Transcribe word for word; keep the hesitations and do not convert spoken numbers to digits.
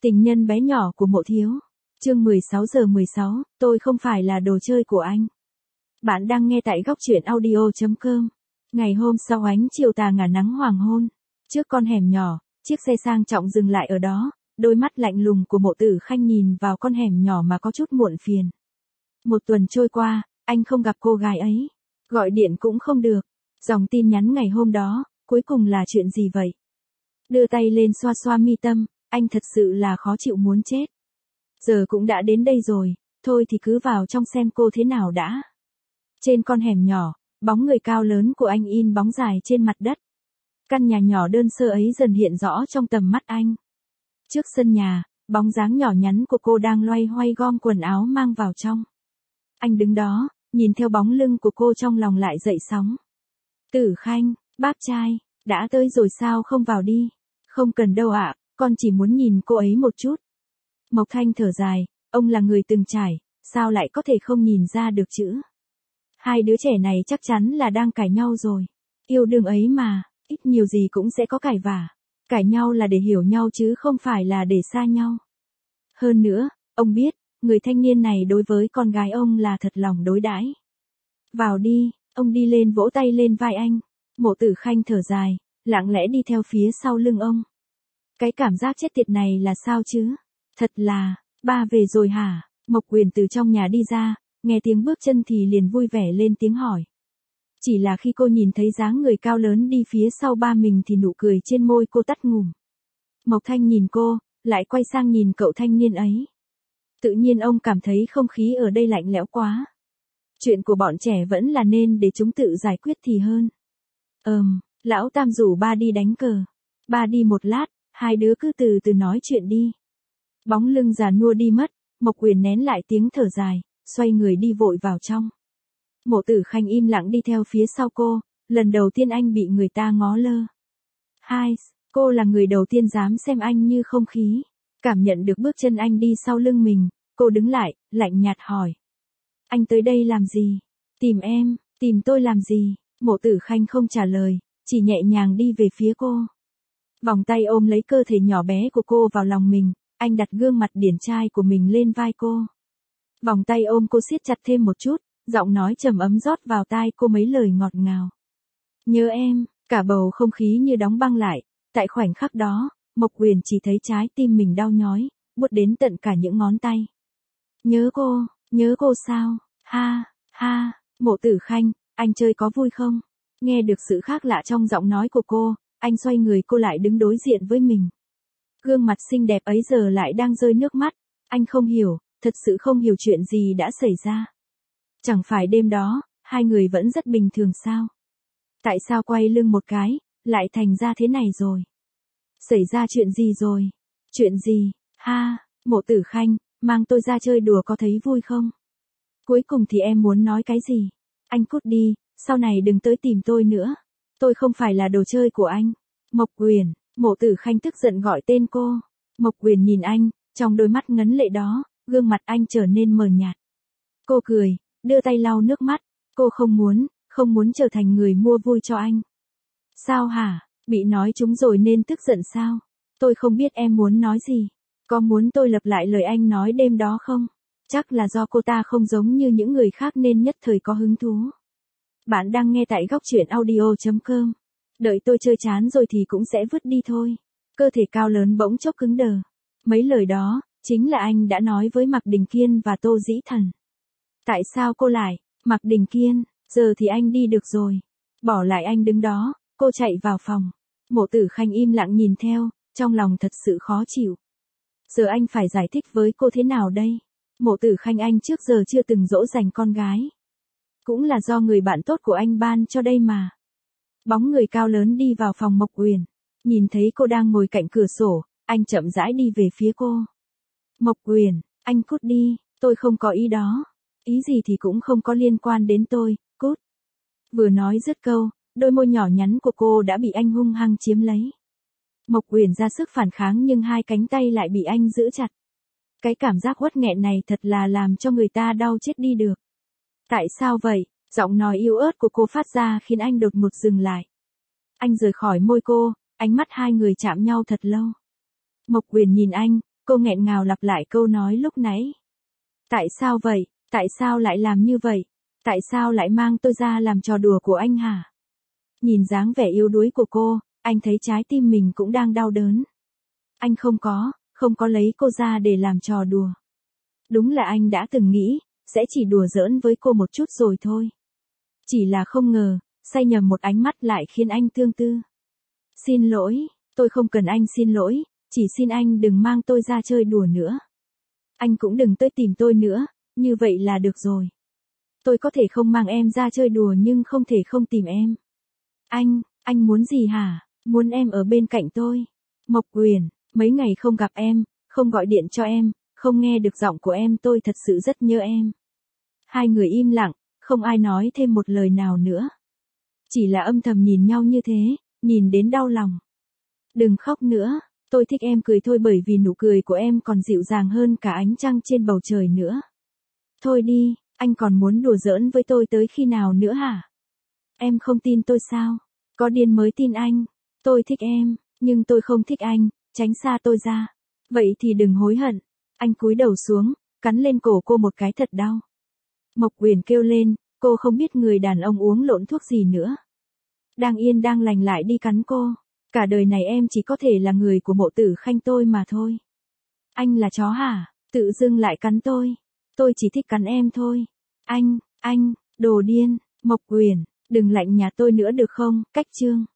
Tình nhân bé nhỏ của Mộ Thiếu. Chương mười sáu giờ mười sáu, tôi không phải là đồ chơi của anh. Bạn đang nghe tại góc truyện audio chấm com. Ngày hôm sau ánh chiều tà ngả nắng hoàng hôn. Trước con hẻm nhỏ, chiếc xe sang trọng dừng lại ở đó, đôi mắt lạnh lùng của Mộ Tử Khanh nhìn vào con hẻm nhỏ mà có chút muộn phiền. Một tuần trôi qua, anh không gặp cô gái ấy. Gọi điện cũng không được. Dòng tin nhắn ngày hôm đó, cuối cùng là chuyện gì vậy? Đưa tay lên xoa xoa mi tâm, anh thật sự là khó chịu muốn chết. Giờ cũng đã đến đây rồi, thôi thì cứ vào trong xem cô thế nào đã. Trên con hẻm nhỏ, bóng người cao lớn của anh in bóng dài trên mặt đất. Căn nhà nhỏ đơn sơ ấy dần hiện rõ trong tầm mắt anh. Trước sân nhà, bóng dáng nhỏ nhắn của cô đang loay hoay gom quần áo mang vào trong. Anh đứng đó, nhìn theo bóng lưng của cô trong lòng lại dậy sóng. Tử Khanh, bác trai, đã tới rồi sao không vào đi? Không cần đâu ạ, con chỉ muốn nhìn cô ấy một chút. Mộc Thanh thở dài, ông là người từng trải, sao lại có thể không nhìn ra được chứ? Hai đứa trẻ này chắc chắn là đang cãi nhau rồi. Yêu đương ấy mà, ít nhiều gì cũng sẽ có cãi vả. Cãi nhau là để hiểu nhau chứ không phải là để xa nhau. Hơn nữa, ông biết, người thanh niên này đối với con gái ông là thật lòng đối đãi. Vào đi, ông đi lên vỗ tay lên vai anh. Mộ Tử Khanh thở dài, lặng lẽ đi theo phía sau lưng ông. Cái cảm giác chết tiệt này là sao chứ? Thật là, ba về rồi hả? Mộc Quyền từ trong nhà đi ra, nghe tiếng bước chân thì liền vui vẻ lên tiếng hỏi. Chỉ là khi cô nhìn thấy dáng người cao lớn đi phía sau ba mình thì nụ cười trên môi cô tắt ngủm. Mộc Thanh nhìn cô, lại quay sang nhìn cậu thanh niên ấy. Tự nhiên ông cảm thấy không khí ở đây lạnh lẽo quá. Chuyện của bọn trẻ vẫn là nên để chúng tự giải quyết thì hơn. Ờm, lão Tam rủ ba đi đánh cờ. Ba đi một lát, hai đứa cứ từ từ nói chuyện đi. Bóng lưng già nua đi mất, Mộc Quyền nén lại tiếng thở dài, xoay người đi vội vào trong. Mộ Tử Khanh im lặng đi theo phía sau cô, lần đầu tiên anh bị người ta ngó lơ. Hai, cô là người đầu tiên dám xem anh như không khí. Cảm nhận được bước chân anh đi sau lưng mình, cô đứng lại, lạnh nhạt hỏi. Anh tới đây làm gì? Tìm em, tìm tôi làm gì? Mộ Tử Khanh không trả lời, chỉ nhẹ nhàng đi về phía cô. Vòng tay ôm lấy cơ thể nhỏ bé của cô vào lòng mình, anh đặt gương mặt điển trai của mình lên vai cô. Vòng tay ôm cô siết chặt thêm một chút, giọng nói trầm ấm rót vào tai cô mấy lời ngọt ngào. Nhớ em, cả bầu không khí như đóng băng lại, tại khoảnh khắc đó, Mộc Quyền chỉ thấy trái tim mình đau nhói, buốt đến tận cả những ngón tay. Nhớ cô, nhớ cô sao? Ha, ha, Mộ Tử Khanh, anh chơi có vui không? Nghe được sự khác lạ trong giọng nói của cô, anh xoay người cô lại đứng đối diện với mình. Gương mặt xinh đẹp ấy giờ lại đang rơi nước mắt, anh không hiểu, thật sự không hiểu chuyện gì đã xảy ra. Chẳng phải đêm đó, hai người vẫn rất bình thường sao? Tại sao quay lưng một cái, lại thành ra thế này rồi? Xảy ra chuyện gì rồi? Chuyện gì? Ha, Mộ Tử Khanh, mang tôi ra chơi đùa có thấy vui không? Cuối cùng thì em muốn nói cái gì? Anh cút đi, sau này đừng tới tìm tôi nữa. Tôi không phải là đồ chơi của anh. Mộc Quyền, Mộ Tử Khanh tức giận gọi tên cô. Mộc Quyền nhìn anh, trong đôi mắt ngấn lệ đó, gương mặt anh trở nên mờ nhạt. Cô cười, đưa tay lau nước mắt. Cô không muốn, không muốn trở thành người mua vui cho anh. Sao hả? Bị nói trúng rồi nên tức giận sao? Tôi không biết em muốn nói gì. Có muốn tôi lặp lại lời anh nói đêm đó không? Chắc là do cô ta không giống như những người khác nên nhất thời có hứng thú. Bạn đang nghe tại góc truyện audio chấm com. Đợi tôi chơi chán rồi thì cũng sẽ vứt đi thôi. Cơ thể cao lớn bỗng chốc cứng đờ. Mấy lời đó, chính là anh đã nói với Mạc Đình Kiên và Tô Dĩ Thần. Tại sao cô lại, Mạc Đình Kiên, giờ thì anh đi được rồi. Bỏ lại anh đứng đó, cô chạy vào phòng. Mộ Tử Khanh im lặng nhìn theo, trong lòng thật sự khó chịu. Giờ anh phải giải thích với cô thế nào đây? Mộ Tử Khanh anh trước giờ chưa từng dỗ dành con gái. Cũng là do người bạn tốt của anh ban cho đây mà. Bóng người cao lớn đi vào phòng Mộc Quyền. Nhìn thấy cô đang ngồi cạnh cửa sổ, anh chậm rãi đi về phía cô. Mộc Quyền, anh cút đi, tôi không có ý đó. Ý gì thì cũng không có liên quan đến tôi, cút. Vừa nói dứt câu, đôi môi nhỏ nhắn của cô đã bị anh hung hăng chiếm lấy. Mộc Quyền ra sức phản kháng nhưng hai cánh tay lại bị anh giữ chặt. Cái cảm giác uất nghẹn này thật là làm cho người ta đau chết đi được. Tại sao vậy? Giọng nói yếu ớt của cô phát ra khiến anh đột ngột dừng lại. Anh rời khỏi môi cô, ánh mắt hai người chạm nhau thật lâu. Mộc Quyền nhìn anh, Cô nghẹn ngào lặp lại câu nói lúc nãy. Tại sao vậy? Tại sao lại làm như vậy? Tại sao lại mang tôi ra làm trò đùa của anh hả? Nhìn dáng vẻ yếu đuối của cô, anh thấy trái tim mình cũng đang đau đớn. Anh không có, không có lấy cô ra để làm trò đùa. Đúng là anh đã từng nghĩ, sẽ chỉ đùa giỡn với cô một chút rồi thôi. Chỉ là không ngờ, say nhầm một ánh mắt lại khiến anh thương tư. Xin lỗi, tôi không cần anh xin lỗi, chỉ xin anh đừng mang tôi ra chơi đùa nữa. Anh cũng đừng tới tìm tôi nữa, như vậy là được rồi. Tôi có thể không mang em ra chơi đùa nhưng không thể không tìm em. Anh, anh muốn gì hả? Muốn em ở bên cạnh tôi. Mộc Uyển, mấy ngày không gặp em, không gọi điện cho em, không nghe được giọng của em, tôi thật sự rất nhớ em. Hai người im lặng, không ai nói thêm một lời nào nữa. Chỉ là âm thầm nhìn nhau như thế, nhìn đến đau lòng. Đừng khóc nữa, tôi thích em cười thôi, bởi vì nụ cười của em còn dịu dàng hơn cả ánh trăng trên bầu trời nữa. Thôi đi, anh còn muốn đùa giỡn với tôi tới khi nào nữa hả? Em không tin tôi sao? Có điên mới tin anh. Tôi thích em, nhưng tôi không thích anh, tránh xa tôi ra. Vậy thì đừng hối hận. Anh cúi đầu xuống, cắn lên cổ cô một cái thật đau. Mộc Uyển kêu lên, cô không biết người đàn ông uống lộn thuốc gì nữa. Đang yên đang lành lại đi cắn cô. Cả đời này em chỉ có thể là người của Mộ Tử Khanh tôi mà thôi. Anh là chó hả? Tự dưng lại cắn tôi. Tôi chỉ thích cắn em thôi. Anh, anh, đồ điên, Mộc Uyển, đừng lạnh nhạt tôi nữa được không? Cách chương.